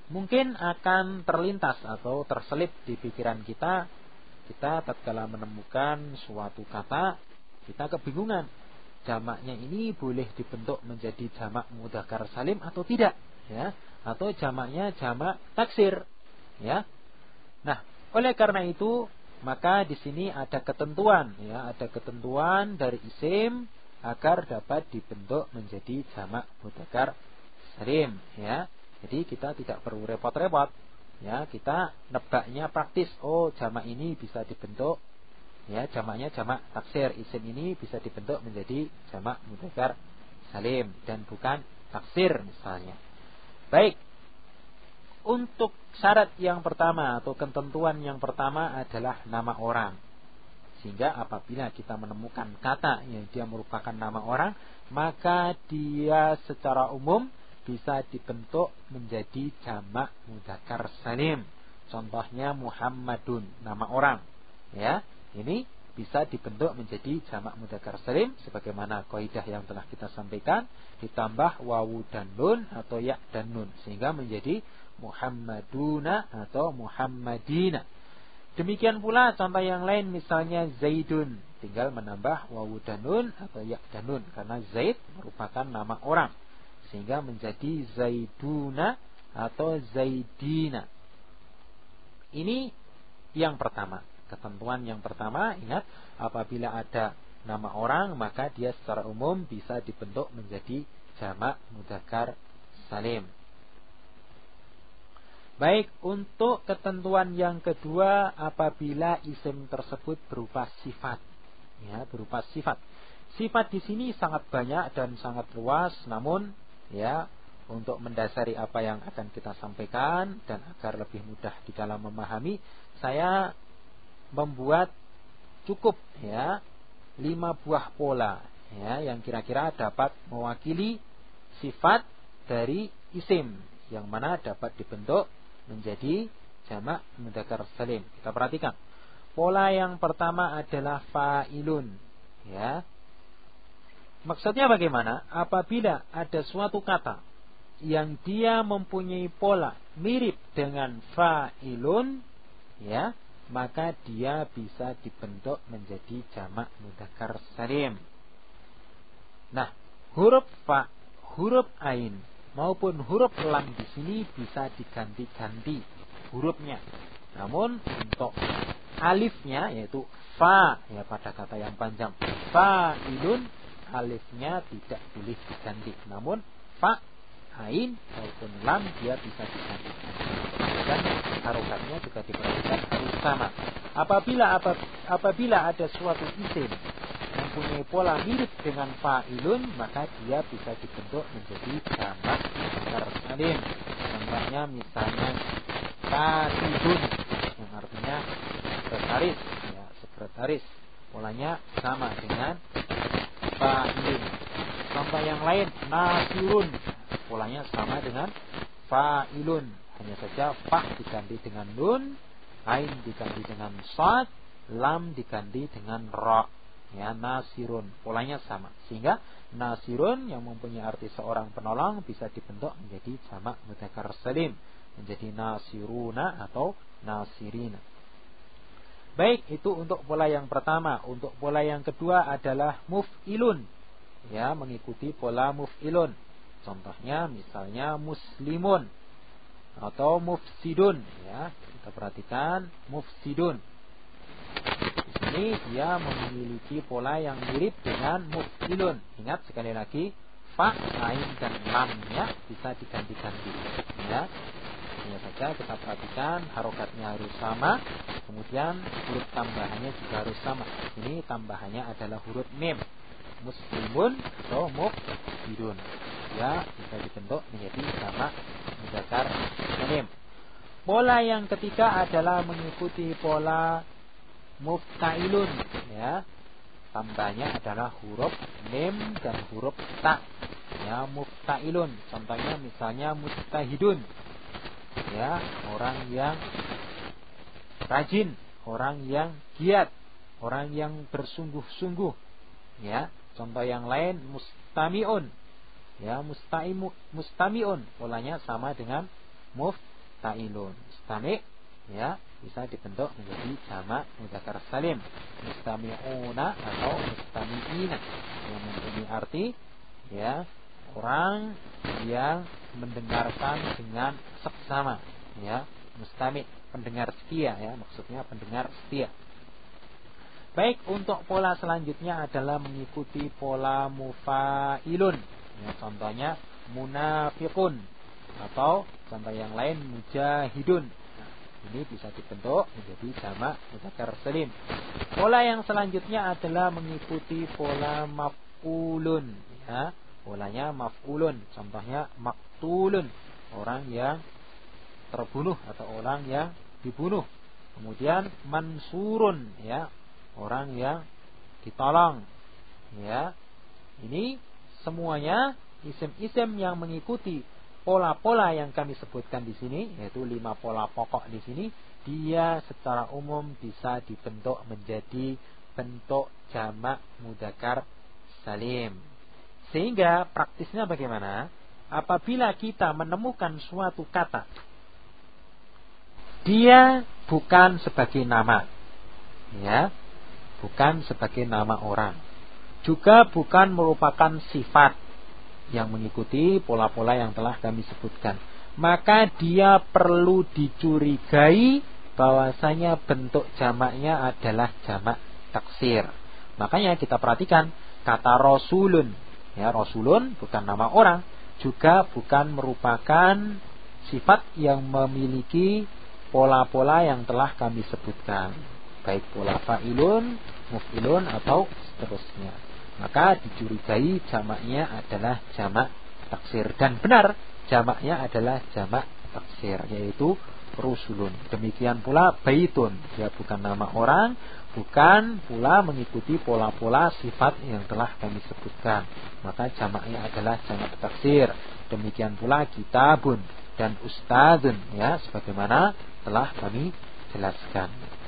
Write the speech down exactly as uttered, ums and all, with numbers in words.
Mungkin akan terlintas atau terselip di pikiran kita, kita tatkala menemukan suatu kata, kita kebingungan. Jamaknya ini boleh dibentuk menjadi jamak mudzakkar salim atau tidak, ya? Atau jamaknya jamak taksir, ya. Nah, oleh karena itu, maka di sini ada ketentuan, ya, ada ketentuan dari isim agar dapat dibentuk menjadi jamak mudzakkar salim, ya. Jadi kita tidak perlu repot-repot, ya. Kita nebaknya praktis. Oh, jamak ini bisa dibentuk, ya, jamaknya jamak taksir. Isim ini bisa dibentuk menjadi jamak mudzakkar salim dan bukan taksir misalnya. Baik. Untuk syarat yang pertama atau ketentuan yang pertama adalah nama orang. Sehingga apabila kita menemukan kata yang dia merupakan nama orang, maka dia secara umum bisa dibentuk menjadi jamak mudzakkar salim. Contohnya Muhammadun, nama orang, ya. Ini bisa dibentuk menjadi jamak mudzakkar salim sebagaimana kaidah yang telah kita sampaikan, ditambah wawu dan nun atau ya dan nun sehingga menjadi Muhammaduna atau Muhammadina. Demikian pula contoh yang lain, misalnya Zaidun, tinggal menambah wawu dan nun atau ya dan nun karena Zaid merupakan nama orang sehingga menjadi Zaiduna atau Zaidina. Ini yang pertama. Ketentuan yang pertama, ingat, apabila ada nama orang maka dia secara umum bisa dibentuk menjadi jamak mudzakkar salim. Baik, untuk ketentuan yang kedua, apabila isim tersebut berupa sifat, ya, berupa sifat. Sifat di sini sangat banyak dan sangat luas, namun ya, untuk mendasari apa yang akan kita sampaikan dan agar lebih mudah di dalam memahami, saya membuat cukup ya lima buah pola, ya, yang kira-kira dapat mewakili sifat dari isim yang mana dapat dibentuk menjadi jamak mudzakkar salim. Kita perhatikan. Pola yang pertama adalah fa'ilun, ya. Maksudnya bagaimana? Apabila ada suatu kata yang dia mempunyai pola mirip dengan fa'ilun, ya, maka dia bisa dibentuk menjadi jamak mudzakkar salim. Nah, huruf fa, huruf ain maupun huruf lam di sini bisa diganti-ganti hurufnya. Namun untuk alifnya yaitu fa, ya, pada kata yang panjang fa'ilun, alifnya tidak boleh diganti. Namun fa, ain maupun lam dia bisa diganti. Dan harokatnya juga diperhatikan harus sama. Apabila apabila ada suatu isim mempunyai pola mirip dengan fa'ilun, maka dia bisa dibentuk menjadi jamak mudzakkar salim. Contohnya misalnya katibun, yang artinya sekretaris, ya, sekretaris. Polanya sama dengan fa'ilun. Contoh yang lain, nasirun, polanya sama dengan fa'ilun. Hanya saja fa diganti dengan nun, ain diganti dengan sad, lam diganti dengan ra. Ya, nasirun, polanya sama. Sehingga nasirun yang mempunyai arti seorang penolong bisa dibentuk menjadi jamak mudzakkar salim, menjadi nasiruna atau nasirina. Baik, itu untuk pola yang pertama. Untuk pola yang kedua adalah muf'ilun, ya, mengikuti pola muf'ilun. Contohnya misalnya muslimun atau mufsidun, ya. Kita perhatikan mufsidun. Di sini dia memiliki pola yang mirip dengan muf'ilun. Ingat sekali lagi, fa, ain dan lamnya bisa diganti-ganti, ya. Hanya saja kita perhatikan harokatnya harus sama, kemudian huruf tambahannya juga harus sama. Ini tambahannya adalah huruf mim. Muslimun atau mufsidun, ya, bisa dibentuk menjadi jamak mudzakkar salim. Pola yang ketiga adalah mengikuti pola mufta'ilun, ya. Tambahnya adalah huruf mim dan huruf ta, ya, mufta'ilun. Contohnya misalnya mujtahidun, ya, orang yang rajin, orang yang giat, orang yang bersungguh-sungguh, ya. Contoh yang lain mustami'un, ya, mustaimu, mustami'un, polanya sama dengan muf musta'ilun. Mustami' ya bisa dibentuk menjadi jamak mudzakkar salim. Mustami'una atau mustami'ina yang mempunyai arti ya orang yang mendengarkan dengan seksama ya. Mustami' pendengar setia ya, maksudnya pendengar setia. Baik, untuk pola selanjutnya adalah mengikuti pola mufailun. Ya, contohnya munafiqun atau contoh yang lain mujahidun. Nah, ini bisa dibentuk menjadi jamak mudzakkar salim. Pola yang selanjutnya adalah mengikuti pola maf'ulun. Ya, polanya maf'ulun. Contohnya maktulun, orang yang terbunuh atau orang yang dibunuh. Kemudian mansurun ya, orang yang ditolong ya. Ini semuanya isim-isim yang mengikuti pola-pola yang kami sebutkan di sini, yaitu lima pola pokok di sini. Dia secara umum bisa dibentuk menjadi bentuk jamak mudzakkar salim. Sehingga praktisnya bagaimana? Apabila kita menemukan suatu kata, dia bukan sebagai nama ya, bukan sebagai nama orang, juga bukan merupakan sifat yang mengikuti pola-pola yang telah kami sebutkan, maka dia perlu dicurigai bahwasanya bentuk jamaknya adalah jamak taksir. Makanya kita perhatikan kata rasulun ya, rasulun bukan nama orang, juga bukan merupakan sifat yang memiliki pola-pola yang telah kami sebutkan, baik pola fa'ilun, muf'ilun atau seterusnya. Maka dicurigai jamaknya adalah jamak taksir, dan benar jamaknya adalah jamak taksir, yaitu rusulun. Demikian pula baitun, ya bukan nama orang, bukan pula mengikuti pola-pola sifat yang telah kami sebutkan, maka jamaknya adalah jamak taksir. Demikian pula kitabun dan ustadzun ya, sebagaimana telah kami jelaskan.